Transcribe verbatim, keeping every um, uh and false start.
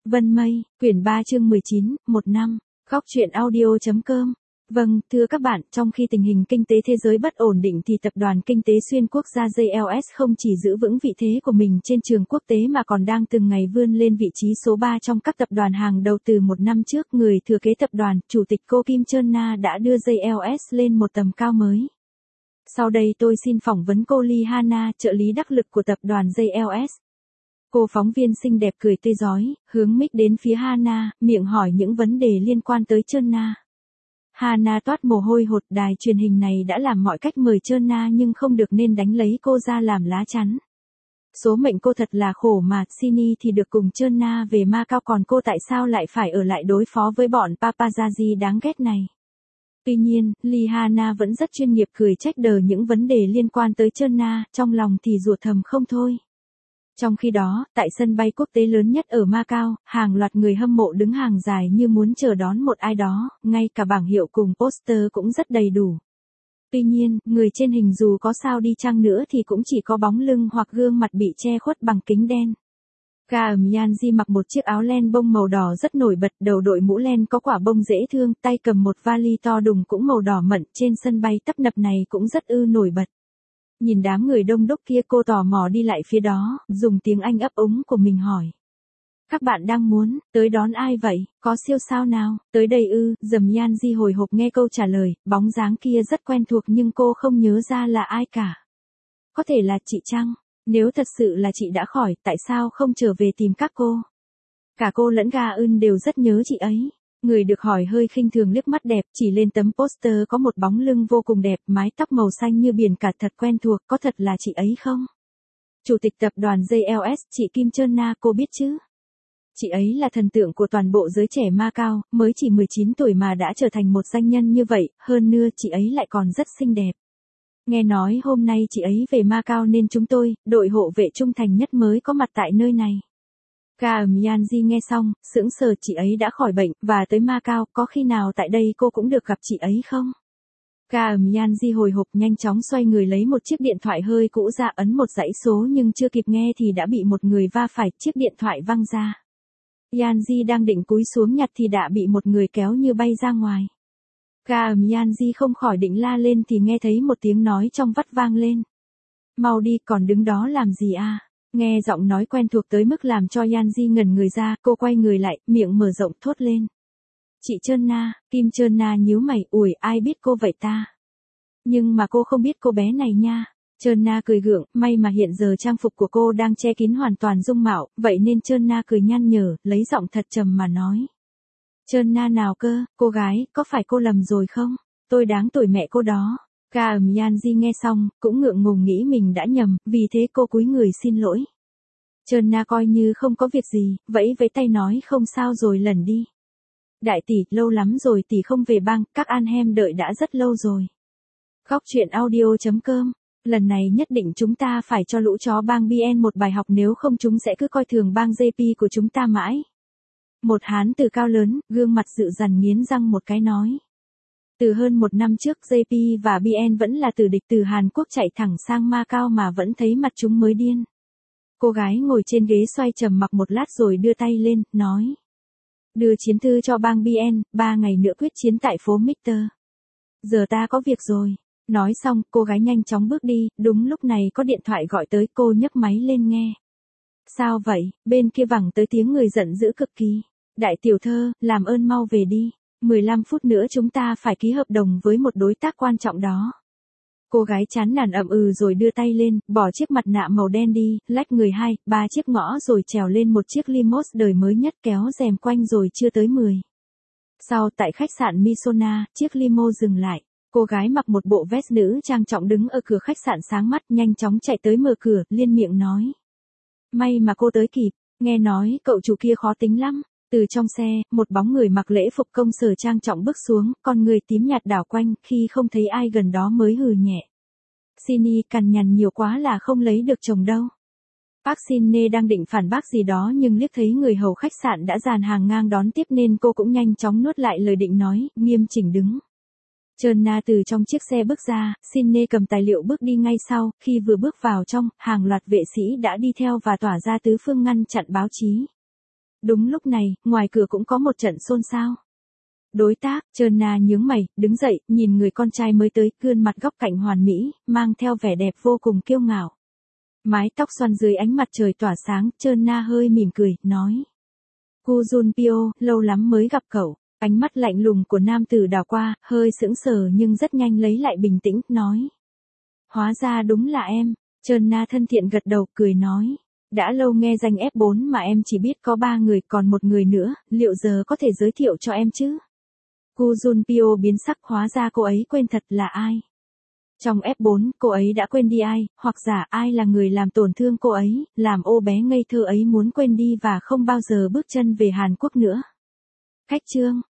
Vân Mây, quyển ba chương mười chín, một năm, góc truyện audio.com. Vâng, thưa các bạn, trong khi tình hình kinh tế thế giới bất ổn định thì tập đoàn kinh tế xuyên quốc gia gi eo ét không chỉ giữ vững vị thế của mình trên trường quốc tế mà còn đang từng ngày vươn lên vị trí số ba trong các tập đoàn hàng đầu. Từ một năm trước, người thừa kế tập đoàn, Chủ tịch cô Kim Chơn Na đã đưa gi eo ét lên một tầm cao mới. Sau đây tôi xin phỏng vấn cô Lee Hana, trợ lý đắc lực của tập đoàn gi eo ét. Cô phóng viên xinh đẹp cười tươi rói, hướng mic đến phía Hana, miệng hỏi những vấn đề liên quan tới Chơn Na. Hana toát mồ hôi hột, đài truyền hình này đã làm mọi cách mời Chơn Na nhưng không được nên đánh lấy cô ra làm lá chắn. Số mệnh cô thật là khổ mà, Sini thì được cùng Chơn Na về Macau, còn cô tại sao lại phải ở lại đối phó với bọn paparazzi đáng ghét này. Tuy nhiên, Lee Hana vẫn rất chuyên nghiệp, cười trách đờ những vấn đề liên quan tới Chơn Na, trong lòng thì rủa thầm không thôi. Trong khi đó, tại sân bay quốc tế lớn nhất ở Macau, hàng loạt người hâm mộ đứng hàng dài như muốn chờ đón một ai đó, ngay cả bảng hiệu cùng poster cũng rất đầy đủ. Tuy nhiên, người trên hình dù có sao đi chăng nữa thì cũng chỉ có bóng lưng hoặc gương mặt bị che khuất bằng kính đen. Ga ẩm Yanji mặc một chiếc áo len bông màu đỏ rất nổi bật, đầu đội mũ len có quả bông dễ thương, tay cầm một vali to đùng cũng màu đỏ mận, trên sân bay tấp nập này cũng rất ư nổi bật. Nhìn đám người đông đúc kia, cô tò mò đi lại phía đó, dùng tiếng Anh ấp úng của mình hỏi. Các bạn đang muốn tới đón ai vậy, có siêu sao nào, tới đây ư? Dầm Yanji hồi hộp nghe câu trả lời, bóng dáng kia rất quen thuộc nhưng cô không nhớ ra là ai cả. Có thể là chị chăng? Nếu thật sự là chị đã khỏi, tại sao không trở về tìm các cô? Cả cô lẫn Ga ưn đều rất nhớ chị ấy. Người được hỏi hơi khinh thường liếc mắt đẹp, chỉ lên tấm poster có một bóng lưng vô cùng đẹp, mái tóc màu xanh như biển cả, thật quen thuộc, có thật là chị ấy không? Chủ tịch tập đoàn gi eo ét, chị Kim Chơn Na, cô biết chứ? Chị ấy là thần tượng của toàn bộ giới trẻ Macau, mới chỉ mười chín tuổi mà đã trở thành một danh nhân như vậy, hơn nữa chị ấy lại còn rất xinh đẹp. Nghe nói hôm nay chị ấy về Macau nên chúng tôi, đội hộ vệ trung thành nhất mới có mặt tại nơi này. Ga ẩm Yanji nghe xong, sững sờ, chị ấy đã khỏi bệnh, và tới Macau, có khi nào tại đây cô cũng được gặp chị ấy không? Ga ẩm Yanji hồi hộp nhanh chóng xoay người lấy một chiếc điện thoại hơi cũ ra, ấn một dãy số nhưng chưa kịp nghe thì đã bị một người va phải, chiếc điện thoại văng ra. Yanji đang định cúi xuống nhặt thì đã bị một người kéo như bay ra ngoài. Ga ẩm Yanji không khỏi định la lên thì nghe thấy một tiếng nói trong vắt vang lên. Mau đi, còn đứng đó làm gì à? Nghe giọng nói quen thuộc tới mức làm cho Yanji ngẩn người ra, cô quay người lại, miệng mở rộng thốt lên. Chị Chơn Na. Kim Chơn Na nhíu mày, ủi, ai biết cô vậy ta? Nhưng mà cô không biết cô bé này nha. Chơn Na cười gượng, may mà hiện giờ trang phục của cô đang che kín hoàn toàn dung mạo, vậy nên Chơn Na cười nhăn nhở, lấy giọng thật trầm mà nói. Chơn Na nào cơ, cô gái, có phải cô lầm rồi không? Tôi đáng tuổi mẹ cô đó. Ga ẩm Yanji nghe xong, cũng ngượng ngùng nghĩ mình đã nhầm, vì thế cô cúi người xin lỗi. Chơn Na coi như không có việc gì, vẫy vẫy tay nói không sao rồi lần đi. Đại tỷ, lâu lắm rồi tỷ không về bang, các anh em đợi đã rất lâu rồi. Góc truyện audio.com, lần này nhất định chúng ta phải cho lũ chó bang bê en một bài học, nếu không chúng sẽ cứ coi thường bang giê pê của chúng ta mãi. Một hán tử cao lớn, gương mặt dữ dằn nghiến răng một cái nói. Từ hơn một năm trước, giê pê và bê en vẫn là tử địch, từ Hàn Quốc chạy thẳng sang Macau mà vẫn thấy mặt chúng mới điên. Cô gái ngồi trên ghế xoay trầm mặc một lát rồi đưa tay lên, nói. Đưa chiến thư cho bang bê en, ba ngày nữa quyết chiến tại phố mít-tơ. Giờ ta có việc rồi. Nói xong, cô gái nhanh chóng bước đi, đúng lúc này có điện thoại gọi tới, cô nhấc máy lên nghe. Sao vậy? Bên kia vẳng tới tiếng người giận dữ cực kỳ. Đại tiểu thơ, làm ơn mau về đi. mười lăm phút nữa chúng ta phải ký hợp đồng với một đối tác quan trọng đó. Cô gái chán nản ậm ừ rồi đưa tay lên, bỏ chiếc mặt nạ màu đen đi, lách người hai, ba chiếc ngõ rồi trèo lên một chiếc limousine đời mới nhất, kéo rèm quanh rồi chưa tới mười. Sau, tại khách sạn Misona, chiếc limo dừng lại. Cô gái mặc một bộ vest nữ trang trọng đứng ở cửa khách sạn sáng mắt, nhanh chóng chạy tới mở cửa, liên miệng nói. May mà cô tới kịp, nghe nói cậu chủ kia khó tính lắm. Từ trong xe, một bóng người mặc lễ phục công sở trang trọng bước xuống, con người tím nhạt đảo quanh, khi không thấy ai gần đó mới hừ nhẹ. Sini cằn nhằn nhiều quá là không lấy được chồng đâu. Park Shin-nae đang định phản bác gì đó nhưng liếc thấy người hầu khách sạn đã dàn hàng ngang đón tiếp nên cô cũng nhanh chóng nuốt lại lời định nói, nghiêm chỉnh đứng. Chơn Na từ trong chiếc xe bước ra, Shin-nae cầm tài liệu bước đi ngay sau, khi vừa bước vào trong, hàng loạt vệ sĩ đã đi theo và tỏa ra tứ phương ngăn chặn báo chí. Đúng lúc này, ngoài cửa cũng có một trận xôn xao. Đối tác, Trơn Na nhướng mày, đứng dậy, nhìn người con trai mới tới, gương mặt góc cạnh hoàn mỹ, mang theo vẻ đẹp vô cùng kiêu ngạo. Mái tóc xoăn dưới ánh mặt trời tỏa sáng, Trơn Na hơi mỉm cười, nói. Gu Junpyo, lâu lắm mới gặp cậu. Ánh mắt lạnh lùng của nam tử đảo qua, hơi sững sờ nhưng rất nhanh lấy lại bình tĩnh, nói. Hóa ra đúng là em. Trơn Na thân thiện gật đầu, cười nói. Đã lâu nghe danh ép bốn mà em chỉ biết có ba người, còn một người nữa, liệu giờ có thể giới thiệu cho em chứ? Gu Junpyo biến sắc, hóa ra cô ấy quên thật là ai. Trong ép bốn, cô ấy đã quên đi ai, hoặc giả ai là người làm tổn thương cô ấy, làm ô bé ngây thơ ấy muốn quên đi và không bao giờ bước chân về Hàn Quốc nữa. Khách chương